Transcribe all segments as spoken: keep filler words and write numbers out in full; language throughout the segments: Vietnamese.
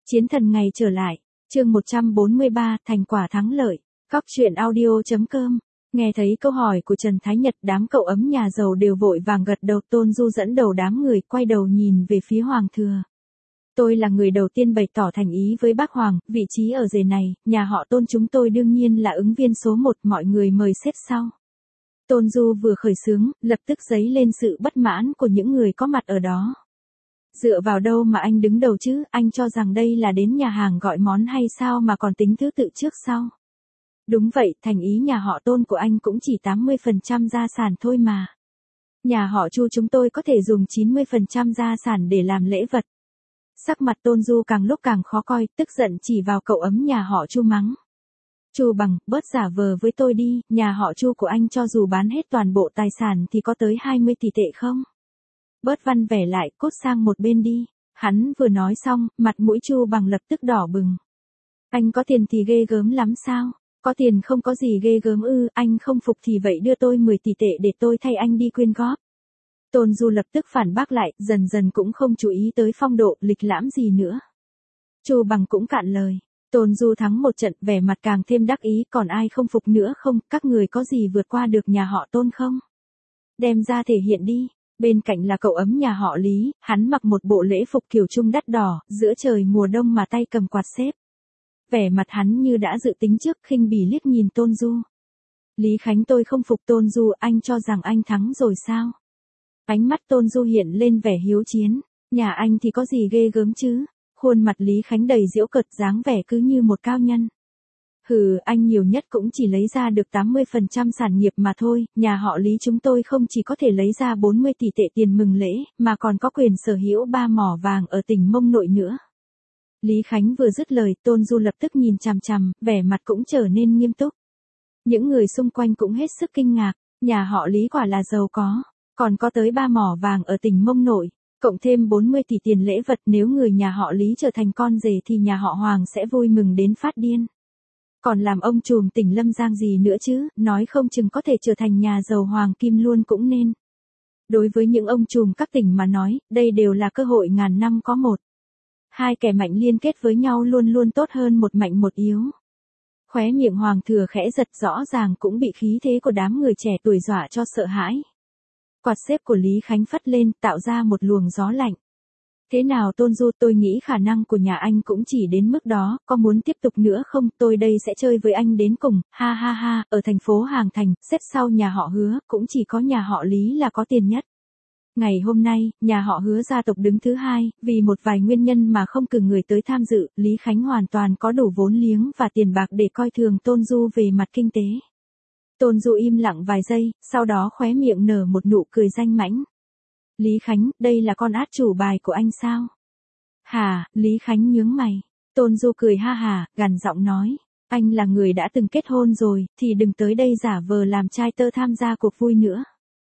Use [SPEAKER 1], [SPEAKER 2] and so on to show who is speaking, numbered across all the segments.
[SPEAKER 1] Chiến thần ngày trở lại, chương một trăm bốn mươi ba, thành quả thắng lợi. Góc truyện audio.com. Nghe thấy câu hỏi của Trần Thái Nhật, đám cậu ấm nhà giàu đều vội vàng gật đầu. Tôn Du dẫn đầu đám người quay đầu nhìn về phía Hoàng thừa. Tôi là người đầu tiên bày tỏ thành ý với bác Hoàng, vị trí ở rể này, nhà họ Tôn chúng tôi đương nhiên là ứng viên số một, mọi người mời xếp sau. Tôn Du vừa khởi xướng, lập tức dấy lên sự bất mãn của những người có mặt ở đó. Dựa vào đâu mà anh đứng đầu chứ, anh cho rằng đây là đến nhà hàng gọi món hay sao mà còn tính thứ tự trước sau. Đúng vậy, thành ý nhà họ Tôn của anh cũng chỉ tám mươi phần trăm gia sản thôi mà. Nhà họ Chu chúng tôi có thể dùng chín mươi phần trăm gia sản để làm lễ vật. Sắc mặt Tôn Du càng lúc càng khó coi, tức giận chỉ vào cậu ấm nhà họ Chu mắng. Chu Bằng, bớt giả vờ với tôi đi, nhà họ Chu của anh cho dù bán hết toàn bộ tài sản thì có tới hai mươi tỷ tệ không? Bớt văn vẻ lại, cút sang một bên đi. Hắn vừa nói xong, mặt mũi Chu Bằng lập tức đỏ bừng. Anh có tiền thì ghê gớm lắm sao? Có tiền không có gì ghê gớm ư, anh không phục thì vậy đưa tôi mười tỷ tệ để tôi thay anh đi quyên góp. Tôn Du lập tức phản bác lại, dần dần cũng không chú ý tới phong độ, lịch lãm gì nữa. Chu Bằng cũng cạn lời. Tôn Du thắng một trận, vẻ mặt càng thêm đắc ý, còn ai không phục nữa không, các người có gì vượt qua được nhà họ Tôn không? Đem ra thể hiện đi. Bên cạnh là cậu ấm nhà họ Lý, hắn mặc một bộ lễ phục kiểu trung đắt đỏ, giữa trời mùa đông mà tay cầm quạt xếp. Vẻ mặt hắn như đã dự tính trước, khinh bỉ liếc nhìn Tôn Du. Lý Khánh, tôi không phục Tôn Du, anh cho rằng anh thắng rồi sao? Ánh mắt Tôn Du hiện lên vẻ hiếu chiến, nhà anh thì có gì ghê gớm chứ? Khuôn mặt Lý Khánh đầy giễu cợt, dáng vẻ cứ như một cao nhân. Hừ, anh nhiều nhất cũng chỉ lấy ra được tám mươi phần trăm sản nghiệp mà thôi, nhà họ Lý chúng tôi không chỉ có thể lấy ra bốn mươi tỷ tệ tiền mừng lễ, mà còn có quyền sở hữu ba mỏ vàng ở tỉnh Mông Nội nữa. Lý Khánh vừa dứt lời, Tôn Du lập tức nhìn chằm chằm, vẻ mặt cũng trở nên nghiêm túc. Những người xung quanh cũng hết sức kinh ngạc, nhà họ Lý quả là giàu có, còn có tới ba mỏ vàng ở tỉnh Mông Nội, cộng thêm bốn mươi tỷ tiền lễ vật, nếu người nhà họ Lý trở thành con rể thì nhà họ Hoàng sẽ vui mừng đến phát điên. Còn làm ông trùm tỉnh Lâm Giang gì nữa chứ, nói không chừng có thể trở thành nhà giàu hoàng kim luôn cũng nên. Đối với những ông trùm các tỉnh mà nói, đây đều là cơ hội ngàn năm có một. Hai kẻ mạnh liên kết với nhau luôn luôn tốt hơn một mạnh một yếu. Khóe miệng Hoàng thừa khẽ giật, rõ ràng cũng bị khí thế của đám người trẻ tuổi dọa cho sợ hãi. Quạt xếp của Lý Khánh phất lên, tạo ra một luồng gió lạnh. Thế nào Tôn Du, tôi nghĩ khả năng của nhà anh cũng chỉ đến mức đó, có muốn tiếp tục nữa không, tôi đây sẽ chơi với anh đến cùng, ha ha ha, ở thành phố Hàng Thành, xếp sau nhà họ Hứa, cũng chỉ có nhà họ Lý là có tiền nhất. Ngày hôm nay, nhà họ Hứa gia tộc đứng thứ hai, vì một vài nguyên nhân mà không cử người tới tham dự, Lý Khánh hoàn toàn có đủ vốn liếng và tiền bạc để coi thường Tôn Du về mặt kinh tế. Tôn Du im lặng vài giây, sau đó khóe miệng nở một nụ cười danh mãnh. Lý Khánh, đây là con át chủ bài của anh sao? Hà, Lý Khánh nhướng mày. Tôn Du cười ha hà, gằn giọng nói. Anh là người đã từng kết hôn rồi, thì đừng tới đây giả vờ làm trai tơ tham gia cuộc vui nữa.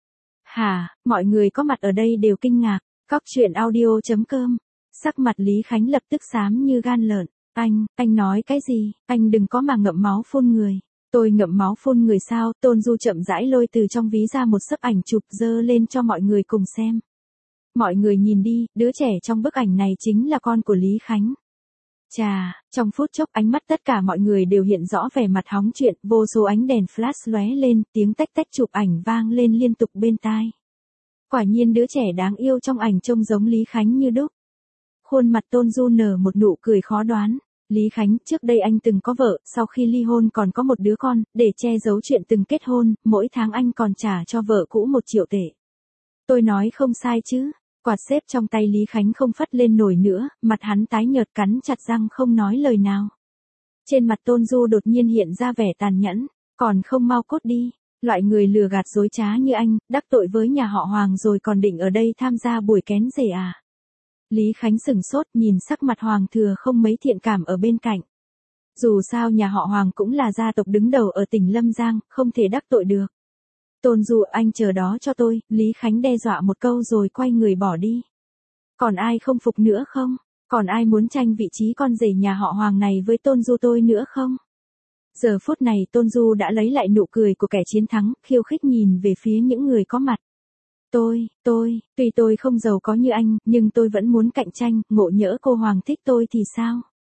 [SPEAKER 1] Hà, mọi người có mặt ở đây đều kinh ngạc. Góc truyện audio.com. Sắc mặt Lý Khánh lập tức xám như gan lợn. Anh, anh nói cái gì? Anh đừng có mà ngậm máu phun người. Tôi ngậm máu phun người sao? Tôn Du chậm rãi lôi từ trong ví ra một sấp ảnh chụp, dơ lên cho mọi người cùng xem. Mọi người nhìn đi, đứa trẻ trong bức ảnh này chính là con của Lý Khánh. Chà, trong phút chốc ánh mắt tất cả mọi người đều hiện rõ vẻ mặt hóng chuyện, vô số ánh đèn flash lóe lên, tiếng tách tách chụp ảnh vang lên liên tục bên tai. Quả nhiên đứa trẻ đáng yêu trong ảnh trông giống Lý Khánh như đúc. Khuôn mặt Tôn Du nở một nụ cười khó đoán. Lý Khánh, trước đây anh từng có vợ, sau khi ly hôn còn có một đứa con, để che giấu chuyện từng kết hôn, mỗi tháng anh còn trả cho vợ cũ một triệu tệ. Tôi nói không sai chứ? Quạt xếp trong tay Lý Khánh không phất lên nổi nữa, mặt hắn tái nhợt, cắn chặt răng không nói lời nào. Trên mặt Tôn Du đột nhiên hiện ra vẻ tàn nhẫn, còn không mau cút đi, loại người lừa gạt dối trá như anh, đắc tội với nhà họ Hoàng rồi còn định ở đây tham gia buổi kén rể à? Lý Khánh sửng sốt nhìn sắc mặt Hoàng thừa không mấy thiện cảm ở bên cạnh. Dù sao nhà họ Hoàng cũng là gia tộc đứng đầu ở tỉnh Lâm Giang, không thể đắc tội được. Tôn Du, anh chờ đó cho tôi, Lý Khánh đe dọa một câu rồi quay người bỏ đi. Còn ai không phục nữa không? Còn ai muốn tranh vị trí con rể nhà họ Hoàng này với Tôn Du tôi nữa không? Giờ phút này Tôn Du đã lấy lại nụ cười của kẻ chiến thắng, khiêu khích nhìn về phía những người có mặt. Tôi, tôi, tuy tôi không giàu có như anh, nhưng tôi vẫn muốn cạnh tranh, ngộ nhỡ cô Hoàng thích tôi thì sao?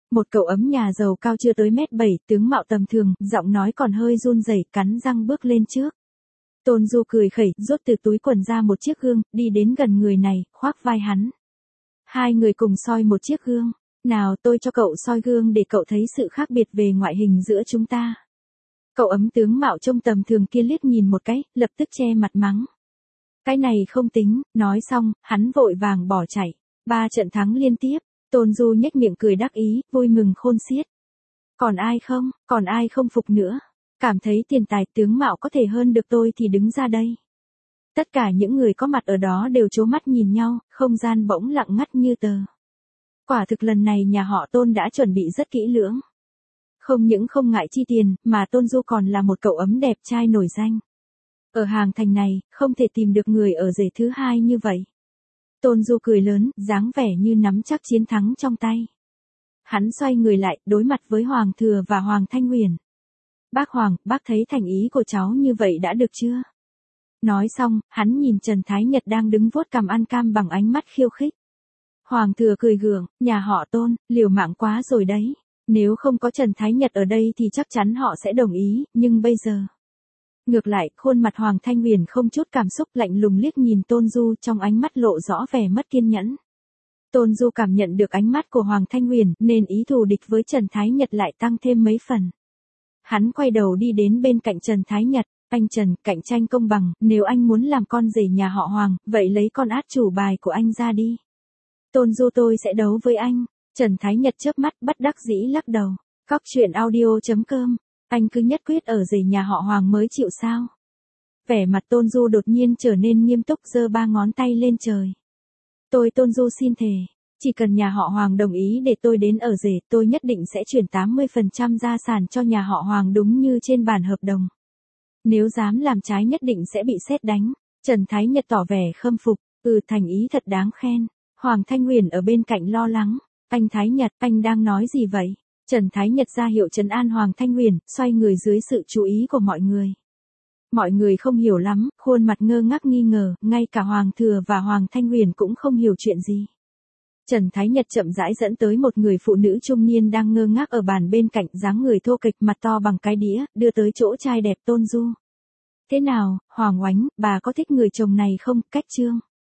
[SPEAKER 1] Một cậu ấm nhà giàu cao chưa tới mét bảy, tướng mạo tầm thường, giọng nói còn hơi run rẩy, cắn răng bước lên trước. Tôn Du cười khẩy, rút từ túi quần ra một chiếc gương, đi đến gần người này, khoác vai hắn. Hai người cùng soi một chiếc gương. Nào tôi cho cậu soi gương để cậu thấy sự khác biệt về ngoại hình giữa chúng ta. Cậu ấm tướng mạo trông tầm thường kia liếc nhìn một cái, lập tức che mặt mắng. Cái này không tính, nói xong, hắn vội vàng bỏ chạy. Ba trận thắng liên tiếp, Tôn Du nhếch miệng cười đắc ý, vui mừng khôn xiết. Còn ai không, còn ai không phục nữa. Cảm thấy tiền tài tướng mạo có thể hơn được tôi thì đứng ra đây. Tất cả những người có mặt ở đó đều trố mắt nhìn nhau, không gian bỗng lặng ngắt như tờ. Quả thực lần này nhà họ Tôn đã chuẩn bị rất kỹ lưỡng. Không những không ngại chi tiền, mà Tôn Du còn là một cậu ấm đẹp trai nổi danh. Ở hàng thành này, không thể tìm được người ở rể thứ hai như vậy. Tôn Du cười lớn, dáng vẻ như nắm chắc chiến thắng trong tay. Hắn xoay người lại, đối mặt với Hoàng Thừa và Hoàng Thanh Huyền. Bác Hoàng, bác thấy thành ý của cháu như vậy đã được chưa? Nói xong, hắn nhìn Trần Thái Nhật đang đứng vuốt cằm ăn cam bằng ánh mắt khiêu khích. Hoàng Thừa cười gượng, nhà họ Tôn, liều mạng quá rồi đấy. Nếu không có Trần Thái Nhật ở đây thì chắc chắn họ sẽ đồng ý, nhưng bây giờ... Ngược lại, khuôn mặt Hoàng Thanh Huyền không chút cảm xúc, lạnh lùng liếc nhìn Tôn Du, trong ánh mắt lộ rõ vẻ mất kiên nhẫn. Tôn Du cảm nhận được ánh mắt của Hoàng Thanh Huyền, nên ý thù địch với Trần Thái Nhật lại tăng thêm mấy phần. Hắn quay đầu đi đến bên cạnh Trần Thái Nhật. Anh Trần, cạnh tranh công bằng, nếu anh muốn làm con rể nhà họ Hoàng, vậy lấy con át chủ bài của anh ra đi. Tôn Du tôi sẽ đấu với anh. Trần Thái Nhật chớp mắt bất đắc dĩ lắc đầu. Cóc truyện audio chấm com. Anh cứ nhất quyết ở rể nhà họ Hoàng mới chịu sao? Vẻ mặt Tôn Du đột nhiên trở nên nghiêm túc, giơ ba ngón tay lên trời. Tôi Tôn Du xin thề, chỉ cần nhà họ Hoàng đồng ý để tôi đến ở rể, tôi nhất định sẽ chuyển tám mươi phần trăm gia sản cho nhà họ Hoàng đúng như trên bản hợp đồng. Nếu dám làm trái nhất định sẽ bị sét đánh. Trần Thái Nhật tỏ vẻ khâm phục, ừ thành ý thật đáng khen. Hoàng Thanh Huyền ở bên cạnh lo lắng. Anh Thái Nhật, anh đang nói gì vậy? Trần Thái Nhật ra hiệu trấn an Hoàng Thanh Huyền, xoay người dưới sự chú ý của mọi người. Mọi người không hiểu lắm, khuôn mặt ngơ ngác nghi ngờ, ngay cả Hoàng Thừa và Hoàng Thanh Huyền cũng không hiểu chuyện gì. Trần Thái Nhật chậm rãi dẫn tới một người phụ nữ trung niên đang ngơ ngác ở bàn bên cạnh, dáng người thô kệch, mặt to bằng cái đĩa, đưa tới chỗ trai đẹp Tôn Du. Thế nào, Hoàng Oánh, bà có thích người chồng này không? Cách chương.